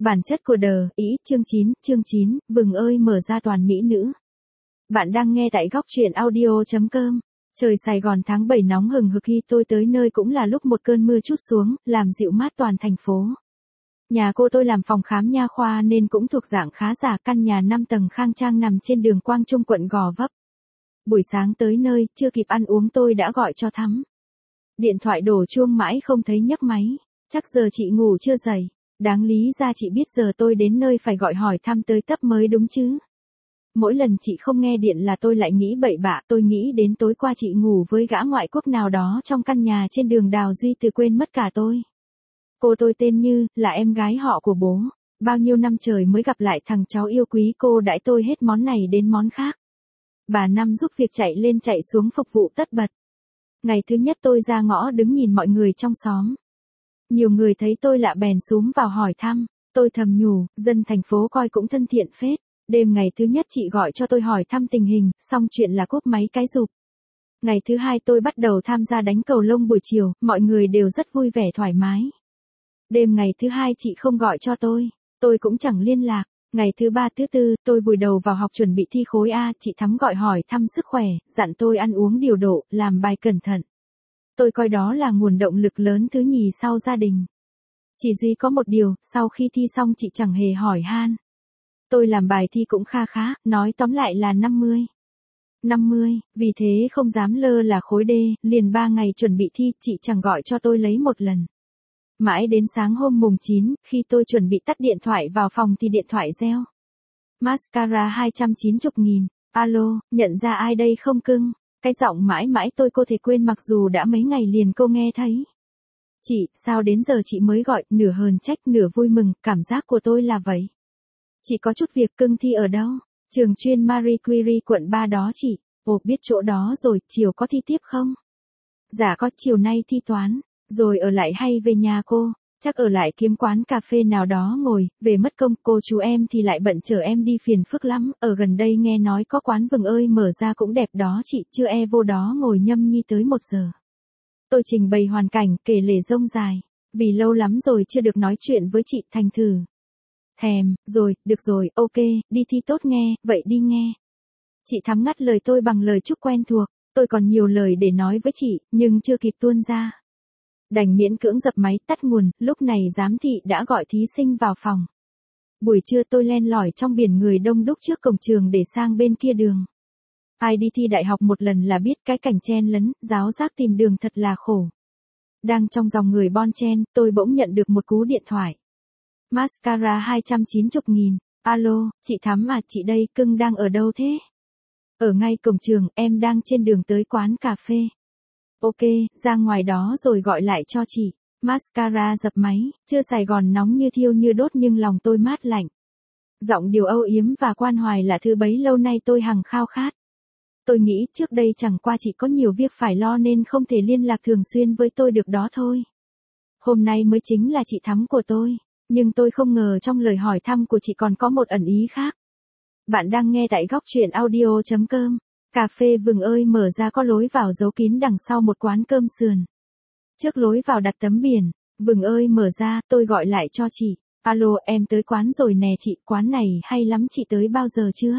Bản chất của đời, ý, chương 9, Vừng ơi mở ra toàn mỹ nữ. Bạn đang nghe tại góc truyện audio.com. Trời Sài Gòn tháng 7 nóng hừng hực, khi tôi tới nơi cũng là lúc một cơn mưa trút xuống, làm dịu mát toàn thành phố. Nhà cô tôi làm phòng khám nha khoa nên cũng thuộc dạng khá giả, căn nhà 5 tầng khang trang nằm trên đường Quang Trung, quận Gò Vấp. Buổi sáng tới nơi, chưa kịp ăn uống tôi đã gọi cho Thắm. Điện thoại đổ chuông mãi không thấy nhấc máy, chắc giờ chị ngủ chưa dậy. Đáng lý ra chị biết giờ tôi đến nơi phải gọi hỏi thăm tới tấp mới đúng chứ. Mỗi lần chị không nghe điện là tôi lại nghĩ bậy bạ, tôi nghĩ đến tối qua chị ngủ với gã ngoại quốc nào đó trong căn nhà trên đường Đào Duy Từ, quên mất cả tôi. Cô tôi tên Như, là em gái họ của bố. Bao nhiêu năm trời mới gặp lại thằng cháu yêu quý, cô đãi tôi hết món này đến món khác. Bà Năm giúp việc chạy lên chạy xuống phục vụ tất bật. Ngày thứ nhất tôi ra ngõ đứng nhìn mọi người trong xóm. Nhiều người thấy tôi lạ bèn xúm vào hỏi thăm, tôi thầm nhủ, dân thành phố coi cũng thân thiện phết. Đêm ngày thứ nhất chị gọi cho tôi hỏi thăm tình hình, xong chuyện là cúp máy cái rụp. Ngày thứ hai tôi bắt đầu tham gia đánh cầu lông buổi chiều, mọi người đều rất vui vẻ thoải mái. Đêm ngày thứ hai chị không gọi cho tôi cũng chẳng liên lạc. Ngày thứ ba thứ tư, tôi vùi đầu vào học chuẩn bị thi khối A, chị Thắm gọi hỏi thăm sức khỏe, dặn tôi ăn uống điều độ, làm bài cẩn thận. Tôi coi đó là nguồn động lực lớn thứ nhì sau gia đình. Chỉ duy có một điều, sau khi thi xong chị chẳng hề hỏi han. Tôi làm bài thi cũng kha khá, nói tóm lại là 50. Vì thế không dám lơ là khối D, liền 3 ngày chuẩn bị thi, chị chẳng gọi cho tôi lấy một lần. Mãi đến sáng hôm mùng 9, khi tôi chuẩn bị tắt điện thoại vào phòng thì điện thoại reo. Mascara 290.000, alo, nhận ra ai đây không cưng? Cái giọng mãi mãi tôi cô thể quên mặc dù đã mấy ngày liền cô nghe thấy. Chị, sao đến giờ chị mới gọi, nửa hờn trách nửa vui mừng, cảm giác của tôi là vậy. Chị có chút việc, cưng thi ở đâu? Trường chuyên Marie Curie quận 3 đó chị. Ồ, biết chỗ đó rồi, chiều có thi tiếp không? Dạ có, chiều nay thi toán. Rồi ở lại hay về nhà cô? Chắc ở lại kiếm quán cà phê nào đó ngồi, về mất công, cô chú em thì lại bận chở em đi phiền phức lắm, ở gần đây nghe nói có quán Vừng ơi mở ra cũng đẹp đó chị, chưa vô đó ngồi nhâm nhi tới 1 giờ. Tôi trình bày hoàn cảnh, kể lể rông dài, vì lâu lắm rồi chưa được nói chuyện với chị, thành thử. Thèm, rồi, được rồi, ok, đi thi tốt nghe, vậy đi nghe. Chị Thắm ngắt lời tôi bằng lời chúc quen thuộc, tôi còn nhiều lời để nói với chị, nhưng chưa kịp tuôn ra. Đành miễn cưỡng dập máy tắt nguồn, lúc này giám thị đã gọi thí sinh vào phòng. Buổi trưa tôi len lỏi trong biển người đông đúc trước cổng trường để sang bên kia đường. Ai đi thi đại học một lần là biết cái cảnh chen lấn, ráo rác tìm đường thật là khổ. Đang trong dòng người bon chen, tôi bỗng nhận được một cú điện thoại. Mascara 290.000, alo, chị Thắm à, chị đây, cưng đang ở đâu thế? Ở ngay cổng trường, em đang trên đường tới quán cà phê. Ok, ra ngoài đó rồi gọi lại cho chị. Mascara dập máy, chưa Sài Gòn nóng như thiêu như đốt nhưng lòng tôi mát lạnh. Giọng điệu âu yếm và quan hoài là thứ bấy lâu nay tôi hằng khao khát. Tôi nghĩ trước đây chẳng qua chị có nhiều việc phải lo nên không thể liên lạc thường xuyên với tôi được đó thôi. Hôm nay mới chính là chị Thắm của tôi, nhưng tôi không ngờ trong lời hỏi thăm của chị còn có một ẩn ý khác. Bạn đang nghe tại góc truyện audio.com. Cà phê Vừng ơi mở ra có lối vào giấu kín đằng sau một quán cơm sườn. Trước lối vào đặt tấm biển, Vừng ơi mở ra, tôi gọi lại cho chị. Alo, em tới quán rồi nè chị, quán này hay lắm, chị tới bao giờ chưa?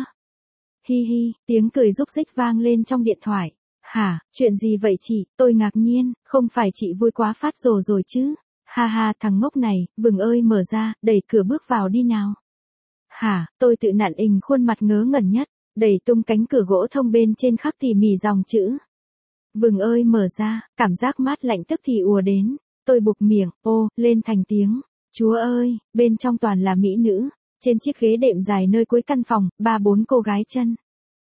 Hi hi, tiếng cười rúc rích vang lên trong điện thoại. Hả, chuyện gì vậy chị? Tôi ngạc nhiên, không phải chị vui quá phát rồ rồi chứ? Ha ha, thằng ngốc này, Vừng ơi mở ra, đẩy cửa bước vào đi nào. Hả, tôi tự nặn ình khuôn mặt ngớ ngẩn nhất, đẩy tung cánh cửa gỗ thông bên trên khắc tỉ mỉ dòng chữ. Vừng ơi mở ra, cảm giác mát lạnh tức thì ùa đến, tôi bụp miệng, ô, lên thành tiếng. Chúa ơi, bên trong toàn là mỹ nữ, trên chiếc ghế đệm dài nơi cuối căn phòng, 3-4 cô gái chân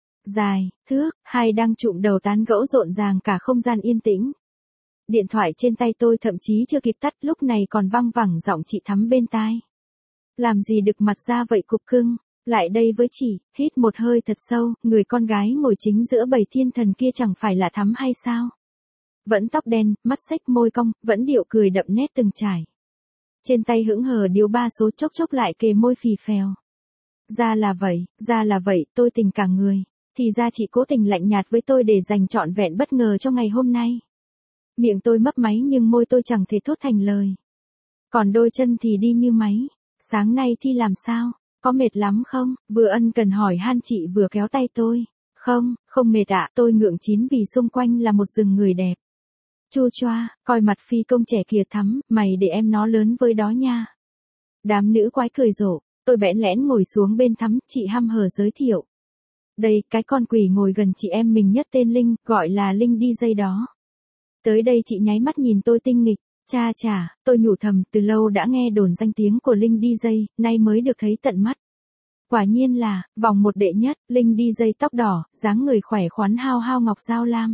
dài, thước, hai đang chụm đầu tán gẫu rộn ràng cả không gian yên tĩnh. Điện thoại trên tay tôi thậm chí chưa kịp tắt lúc này còn văng vẳng giọng chị Thắm bên tai. Làm gì đực mặt ra vậy cục cưng, lại đây với chị, hít một hơi thật sâu, người con gái ngồi chính giữa bầy thiên thần kia chẳng phải là Thắm hay sao? Vẫn tóc đen, mắt xếch môi cong, vẫn điệu cười đậm nét từng trải. Trên tay hững hờ điếu 3 số, chốc chốc lại kề môi phì phèo. Ra là vậy, tôi tình cả người. Thì ra chị cố tình lạnh nhạt với tôi để dành trọn vẹn bất ngờ cho ngày hôm nay. Miệng tôi mấp máy nhưng môi tôi chẳng thể thốt thành lời. Còn đôi chân thì đi như máy. Sáng nay thi làm sao? Có mệt lắm không? Vừa ân cần hỏi han chị vừa kéo tay tôi. Không, không mệt ạ, tôi ngượng chín vì xung quanh là một rừng người đẹp. Chua choa, coi mặt phi công trẻ kìa Thắm, mày để em nó lớn với đó nha. Đám nữ quái cười rộ, tôi bẽn lẽn ngồi xuống bên Thắm, chị hăm hở giới thiệu. Đây, cái con quỷ ngồi gần chị em mình nhất tên Linh, gọi là Linh DJ đó. Tới đây chị nháy mắt nhìn tôi tinh nghịch, cha chà, tôi nhủ thầm, từ lâu đã nghe đồn danh tiếng của Linh DJ, nay mới được thấy tận mắt. Quả nhiên là, vòng một đệ nhất, Linh DJ tóc đỏ, dáng người khỏe khoắn hao hao ngọc dao lam.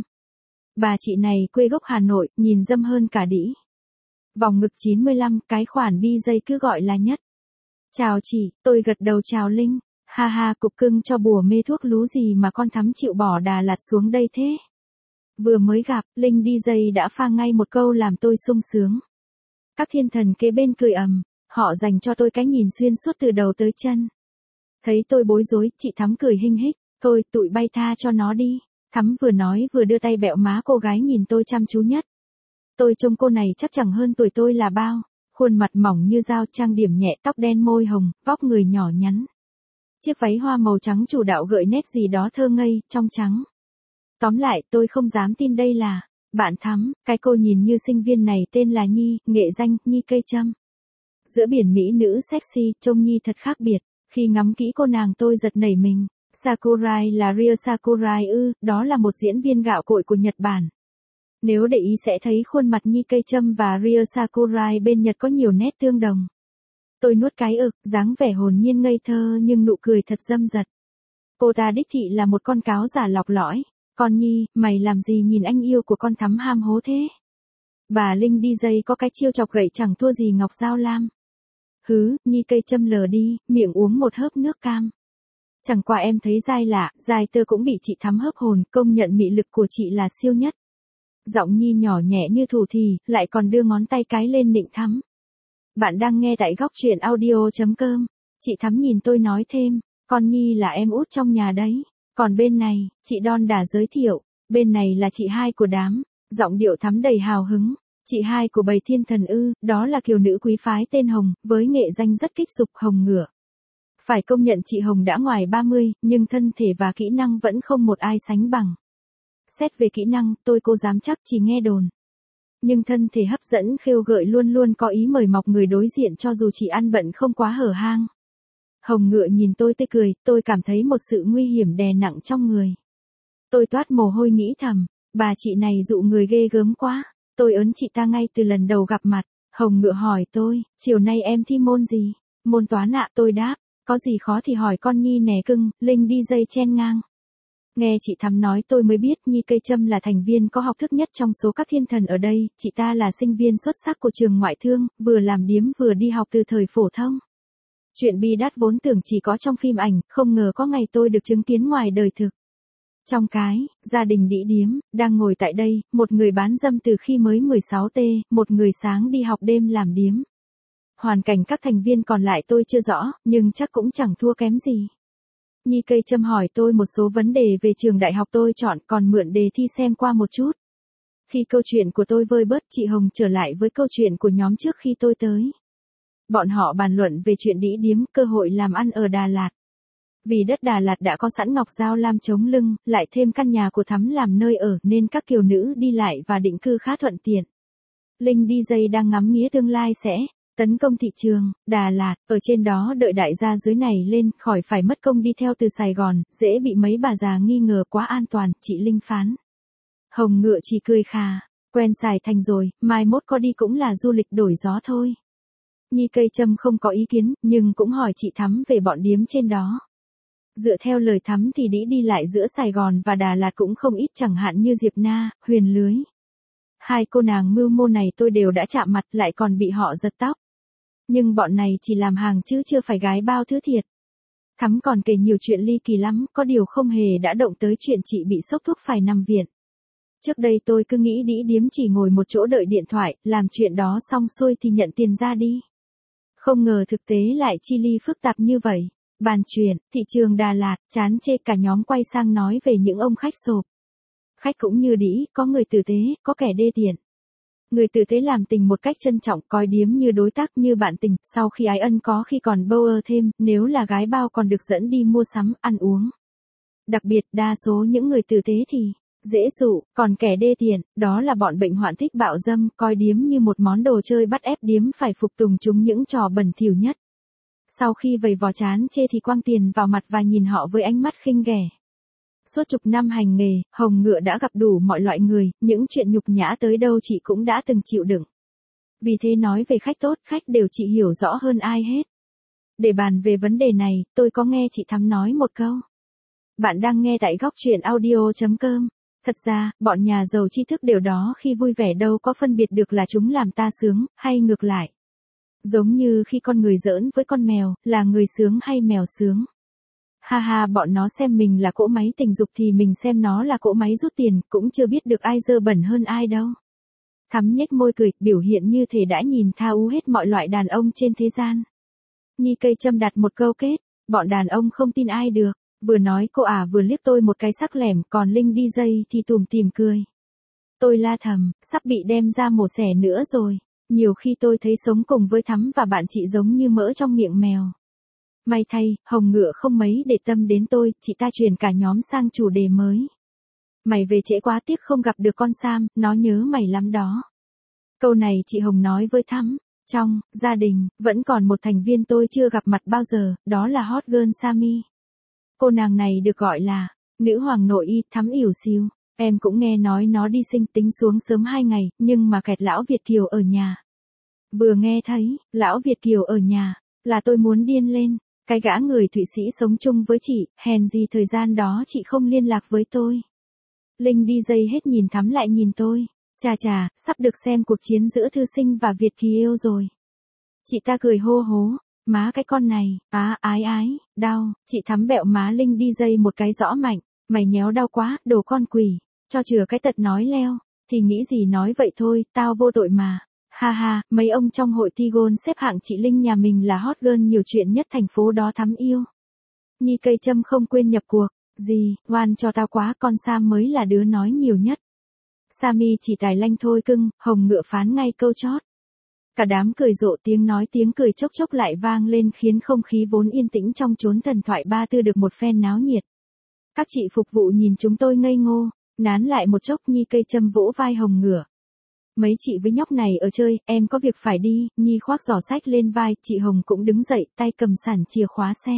Bà chị này quê gốc Hà Nội, nhìn dâm hơn cả đĩ. Vòng ngực 95, cái khoản DJ cứ gọi là nhất. Chào chị, tôi gật đầu chào Linh. Ha ha, cục cưng cho bùa mê thuốc lú gì mà con Thắm chịu bỏ Đà Lạt xuống đây thế. Vừa mới gặp, Linh DJ đã pha ngay một câu làm tôi sung sướng. Các thiên thần kế bên cười ầm, họ dành cho tôi cái nhìn xuyên suốt từ đầu tới chân. Thấy tôi bối rối, chị Thắm cười hinh hích, thôi tụi bay tha cho nó đi. Thắm vừa nói vừa đưa tay bẹo má cô gái nhìn tôi chăm chú nhất. Tôi trông cô này chắc chẳng hơn tuổi tôi là bao, khuôn mặt mỏng như dao, trang điểm nhẹ, tóc đen môi hồng, vóc người nhỏ nhắn. Chiếc váy hoa màu trắng chủ đạo gợi nét gì đó thơ ngây, trong trắng. Tóm lại, tôi không dám tin đây là bạn Thắm, cái cô nhìn như sinh viên này tên là Nhi, nghệ danh Nhi Cây Trâm. Giữa biển mỹ nữ sexy, trông Nhi thật khác biệt, khi ngắm kỹ cô nàng tôi giật nảy mình. Sakurai là Rio Sakurai ư, đó là một diễn viên gạo cội của Nhật Bản. Nếu để ý sẽ thấy khuôn mặt Nhi Cây Trâm và Rio Sakurai bên Nhật có nhiều nét tương đồng. Tôi nuốt cái ực, dáng vẻ hồn nhiên ngây thơ nhưng nụ cười thật dâm dật. Cô ta đích thị là một con cáo giả lọc lõi. Con Nhi, mày làm gì nhìn anh yêu của con Thắm ham hố thế? Bà Linh DJ có cái chiêu chọc gậy chẳng thua gì ngọc dao lam. Hứ, Nhi Cây Trâm lờ đi, miệng uống một hớp nước cam. Chẳng qua em thấy dai lạ, dai tơ cũng bị chị Thắm hớp hồn, công nhận mị lực của chị là siêu nhất. Giọng Nhi nhỏ nhẹ như thủ thì, lại còn đưa ngón tay cái lên nịnh Thắm. Bạn đang nghe tại góc truyện audio.com. Chị Thắm nhìn tôi nói thêm, con Nhi là em út trong nhà đấy. Còn bên này, chị đon đả giới thiệu, bên này là chị hai của đám, giọng điệu Thắm đầy hào hứng. Chị hai của bầy thiên thần ư, đó là kiều nữ quý phái tên Hồng, với nghệ danh rất kích dục Hồng Ngựa. Phải công nhận chị Hồng đã ngoài 30, nhưng thân thể và kỹ năng vẫn không một ai sánh bằng. Xét về kỹ năng, tôi cô dám chắc chỉ nghe đồn. Nhưng thân thể hấp dẫn khêu gợi luôn luôn có ý mời mọc người đối diện cho dù chị ăn bận không quá hở hang. Hồng Ngựa nhìn tôi tươi cười, tôi cảm thấy một sự nguy hiểm đè nặng trong người. Tôi toát mồ hôi nghĩ thầm, bà chị này dụ người ghê gớm quá. Tôi ớn chị ta ngay từ lần đầu gặp mặt. Hồng Ngựa hỏi tôi, chiều nay em thi môn gì? Môn toán ạ, tôi đáp, có gì khó thì hỏi con Nhi nè cưng, Linh DJ chen ngang. Nghe chị Thắm nói tôi mới biết Nhi Cây Trâm là thành viên có học thức nhất trong số các thiên thần ở đây, chị ta là sinh viên xuất sắc của trường ngoại thương, vừa làm điếm vừa đi học từ thời phổ thông. Chuyện bi đát vốn tưởng chỉ có trong phim ảnh, không ngờ có ngày tôi được chứng kiến ngoài đời thực. Trong cái, gia đình đĩ điếm, đang ngồi tại đây, một người bán dâm từ khi mới 16T, một người sáng đi học đêm làm điếm. Hoàn cảnh các thành viên còn lại tôi chưa rõ, nhưng chắc cũng chẳng thua kém gì. Nhi Cây Trâm hỏi tôi một số vấn đề về trường đại học tôi chọn, còn mượn đề thi xem qua một chút. Khi câu chuyện của tôi vơi bớt, chị Hồng trở lại với câu chuyện của nhóm trước khi tôi tới. Bọn họ bàn luận về chuyện đĩ điếm, cơ hội làm ăn ở Đà Lạt. Vì đất Đà Lạt đã có sẵn ngọc dao lam chống lưng, lại thêm căn nhà của Thắm làm nơi ở nên các kiều nữ đi lại và định cư khá thuận tiện. Linh DJ đang ngắm nghía tương lai sẽ tấn công thị trường Đà Lạt, ở trên đó đợi đại gia dưới này lên, khỏi phải mất công đi theo từ Sài Gòn, dễ bị mấy bà già nghi ngờ quá an toàn, chị Linh phán. Hồng Ngựa chỉ cười khà, quen xài thành rồi, mai mốt có đi cũng là du lịch đổi gió thôi. Nhi Cây Trâm không có ý kiến, nhưng cũng hỏi chị Thắm về bọn điếm trên đó. Dựa theo lời Thắm thì đĩ đi lại giữa Sài Gòn và Đà Lạt cũng không ít, chẳng hạn như Diệp Na, Huyền Lưới. Hai cô nàng mưu mô này tôi đều đã chạm mặt, lại còn bị họ giật tóc. Nhưng bọn này chỉ làm hàng chứ chưa phải gái bao thứ thiệt. Thắm còn kể nhiều chuyện ly kỳ lắm, có điều không hề đã động tới chuyện chị bị sốc thuốc phải nằm viện. Trước đây tôi cứ nghĩ đĩ điếm chỉ ngồi một chỗ đợi điện thoại, làm chuyện đó xong xuôi thì nhận tiền ra đi. Không ngờ thực tế lại chi ly phức tạp như vậy. Bàn chuyện, thị trường Đà Lạt, chán chê cả nhóm quay sang nói về những ông khách sộp. Khách cũng như đĩ, có người tử tế, có kẻ đê tiện. Người tử tế làm tình một cách trân trọng, coi điếm như đối tác như bạn tình, sau khi ái ân có khi còn bâu ơ thêm, nếu là gái bao còn được dẫn đi mua sắm, ăn uống. Đặc biệt đa số những người tử tế thì dễ dụ, còn kẻ đê tiện, đó là bọn bệnh hoạn thích bạo dâm, coi điếm như một món đồ chơi bắt ép điếm phải phục tùng chúng những trò bẩn thỉu nhất. Sau khi vầy vò chán chê thì quăng tiền vào mặt và nhìn họ với ánh mắt khinh ghẻ. Suốt chục năm hành nghề, Hồng Ngựa đã gặp đủ mọi loại người, những chuyện nhục nhã tới đâu chị cũng đã từng chịu đựng. Vì thế nói về khách tốt, khách đều chị hiểu rõ hơn ai hết. Để bàn về vấn đề này, tôi có nghe chị Thắm nói một câu. Bạn đang nghe tại góc truyện audio.com. Thật ra, bọn nhà giàu tri thức đều đó khi vui vẻ đâu có phân biệt được là chúng làm ta sướng, hay ngược lại. Giống như khi con người giỡn với con mèo, là người sướng hay mèo sướng. Ha ha, bọn nó xem mình là cỗ máy tình dục thì mình xem nó là cỗ máy rút tiền, cũng chưa biết được ai dơ bẩn hơn ai đâu. Thắm nhếch môi cười, biểu hiện như thể đã nhìn thấu hết mọi loại đàn ông trên thế gian. Nhi Cây Trâm đặt một câu kết, bọn đàn ông không tin ai được. Vừa nói cô vừa liếc tôi một cái sắc lẻm, còn Linh DJ thì tủm tỉm cười. Tôi la thầm, sắp bị đem ra mổ xẻ nữa rồi. Nhiều khi tôi thấy sống cùng với Thắm và bạn chị giống như mỡ trong miệng mèo. May thay, Hồng Ngựa không mấy để tâm đến tôi, chị ta chuyển cả nhóm sang chủ đề mới. Mày về trễ quá, tiếc không gặp được con Sam, nó nhớ mày lắm đó. Câu này chị Hồng nói với Thắm. Trong gia đình, vẫn còn một thành viên tôi chưa gặp mặt bao giờ, đó là hot girl Sammy. Cô nàng này được gọi là nữ hoàng nội y, Thắm ỉu xìu. Em cũng nghe nói nó đi sinh tính xuống sớm 2 ngày, nhưng mà kẹt lão Việt kiều ở nhà. Vừa nghe thấy, lão Việt kiều ở nhà, là tôi muốn điên lên. Cái gã người Thụy Sĩ sống chung với chị, hèn gì thời gian đó chị không liên lạc với tôi. Linh DJ hết nhìn Thắm lại nhìn tôi. Chà, sắp được xem cuộc chiến giữa thư sinh và Việt kiều rồi. Chị ta cười hô hố. Má cái con này, ái, đau, chị Thắm bẹo má Linh DJ một cái rõ mạnh, mày nhéo đau quá, đồ con quỷ, cho chừa cái tật nói leo, thì nghĩ gì nói vậy thôi, tao vô tội mà. Ha ha, mấy ông trong hội Tigon xếp hạng chị Linh nhà mình là hot girl nhiều chuyện nhất thành phố đó Thắm yêu. Nhi Cây Trâm không quên nhập cuộc, gì, oan cho tao quá, con Sam mới là đứa nói nhiều nhất. Sammy chỉ tài lanh thôi cưng, Hồng Ngựa phán ngay câu chót. Cả đám cười rộ, tiếng nói tiếng cười chốc chốc lại vang lên khiến không khí vốn yên tĩnh trong chốn thần thoại ba tư được một phen náo nhiệt. Các chị phục vụ nhìn chúng tôi ngây ngô, nán lại một chốc. Nhi Cây Trâm vỗ vai Hồng Ngựa. Mấy chị với nhóc này ở chơi, em có việc phải đi. Nhi khoác giỏ sách lên vai, chị Hồng cũng đứng dậy, tay cầm sẵn chìa khóa xe.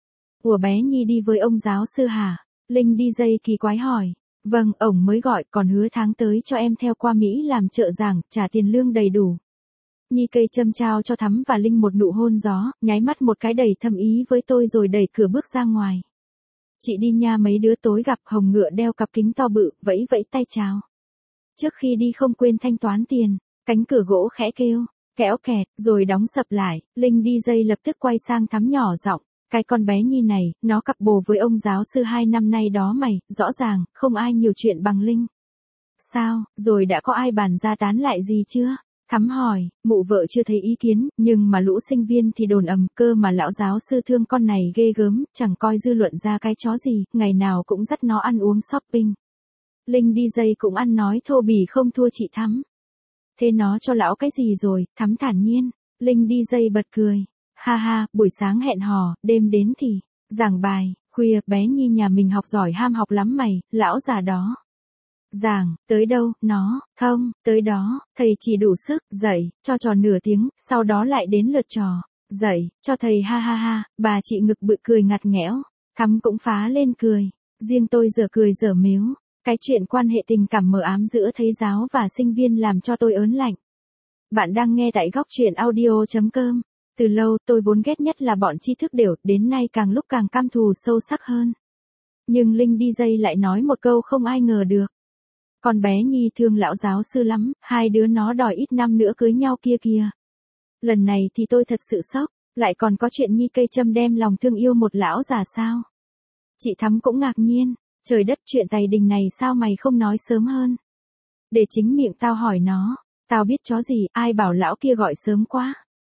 Ủa bé Nhi đi với ông giáo sư hả? Linh DJ kỳ quái hỏi. Vâng, ổng mới gọi, còn hứa tháng tới cho em theo qua Mỹ làm trợ giảng, trả tiền lương đầy đủ. Nhi Cây Trâm trao cho Thắm và Linh một nụ hôn gió, nháy mắt một cái đầy thâm ý với tôi rồi đẩy cửa bước ra ngoài. Chị đi nha mấy đứa, tối gặp. Hồng Ngựa đeo cặp kính to bự, vẫy vẫy tay chào. Trước khi đi không quên thanh toán tiền, cánh cửa gỗ khẽ kêu, kéo kẹt, rồi đóng sập lại. Linh DJ lập tức quay sang Thắm nhỏ giọng, cái con bé Nhi này, nó cặp bồ với ông giáo sư 2 năm nay đó mày, rõ ràng, không ai nhiều chuyện bằng Linh. Sao, rồi đã có ai bàn ra tán lại gì chưa? Thắm hỏi, mụ vợ chưa thấy ý kiến, nhưng mà lũ sinh viên thì đồn ầm, cơ mà lão giáo sư thương con này ghê gớm, chẳng coi dư luận ra cái chó gì, ngày nào cũng dắt nó ăn uống shopping. Linh DJ cũng ăn nói thô bỉ không thua chị Thắm. Thế nó cho lão cái gì rồi? Thắm thản nhiên. Linh DJ bật cười. Ha ha, buổi sáng hẹn hò, đêm đến thì giảng bài, khuya, bé Nhi nhà mình học giỏi ham học lắm mày, lão già đó. Giảng, tới đâu, nó, không, tới đó, thầy chỉ đủ sức, dạy, cho trò nửa tiếng, sau đó lại đến lượt trò, dạy, cho thầy ha ha ha, bà chị ngực bự cười ngặt nghẽo, Thắm cũng phá lên cười, riêng tôi giờ cười dở mếu, cái chuyện quan hệ tình cảm mờ ám giữa thầy giáo và sinh viên làm cho tôi ớn lạnh. Bạn đang nghe tại góc truyện audio.com. Từ lâu tôi vốn ghét nhất là bọn tri thức đều, đến nay càng lúc càng căm thù sâu sắc hơn. Nhưng Linh DJ lại nói một câu không ai ngờ được. Con bé Nhi thương lão giáo sư lắm, hai đứa nó đòi ít năm nữa cưới nhau kia kìa. Lần này thì tôi thật sự sốc, lại còn có chuyện Nhi Cây Trâm đem lòng thương yêu một lão già sao. Chị Thắm cũng ngạc nhiên, trời đất, chuyện tày đình này sao mày không nói sớm hơn. Để chính miệng tao hỏi nó, tao biết chó gì, ai bảo lão kia gọi sớm quá.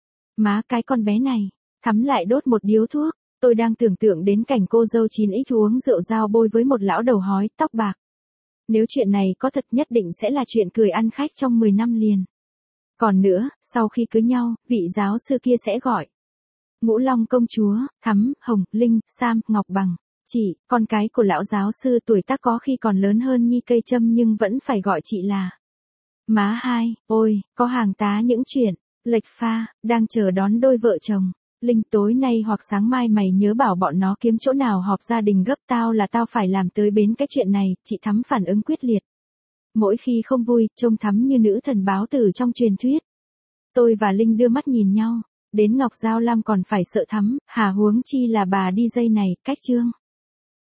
Má cái con bé này, Thắm lại đốt một điếu thuốc, tôi đang tưởng tượng đến cảnh cô dâu 9X uống rượu dao bôi với một lão đầu hói, tóc bạc. Nếu chuyện này có thật nhất định sẽ là chuyện cười ăn khách trong 10 năm liền. Còn nữa, sau khi cưới nhau, vị giáo sư kia sẽ gọi Ngũ Long công chúa, Thắm, Hồng, Linh, Sam, Ngọc Bằng. Chị, con cái của lão giáo sư tuổi tác có khi còn lớn hơn Nhi Cây Châm nhưng vẫn phải gọi chị là má hai. Ôi, có hàng tá những chuyện lệch pha đang chờ đón đôi vợ chồng. Linh, tối nay hoặc sáng mai mày nhớ bảo bọn nó kiếm chỗ nào họp gia đình gấp, tao phải làm tới bến cái chuyện này. Chị Thắm phản ứng quyết liệt. Mỗi khi không vui, trông Thắm như nữ thần báo tử trong truyền thuyết. Tôi và Linh đưa mắt nhìn nhau. Đến Ngọc Giao Lam còn phải sợ Thắm, hà huống chi là bà DJ này, cách chương.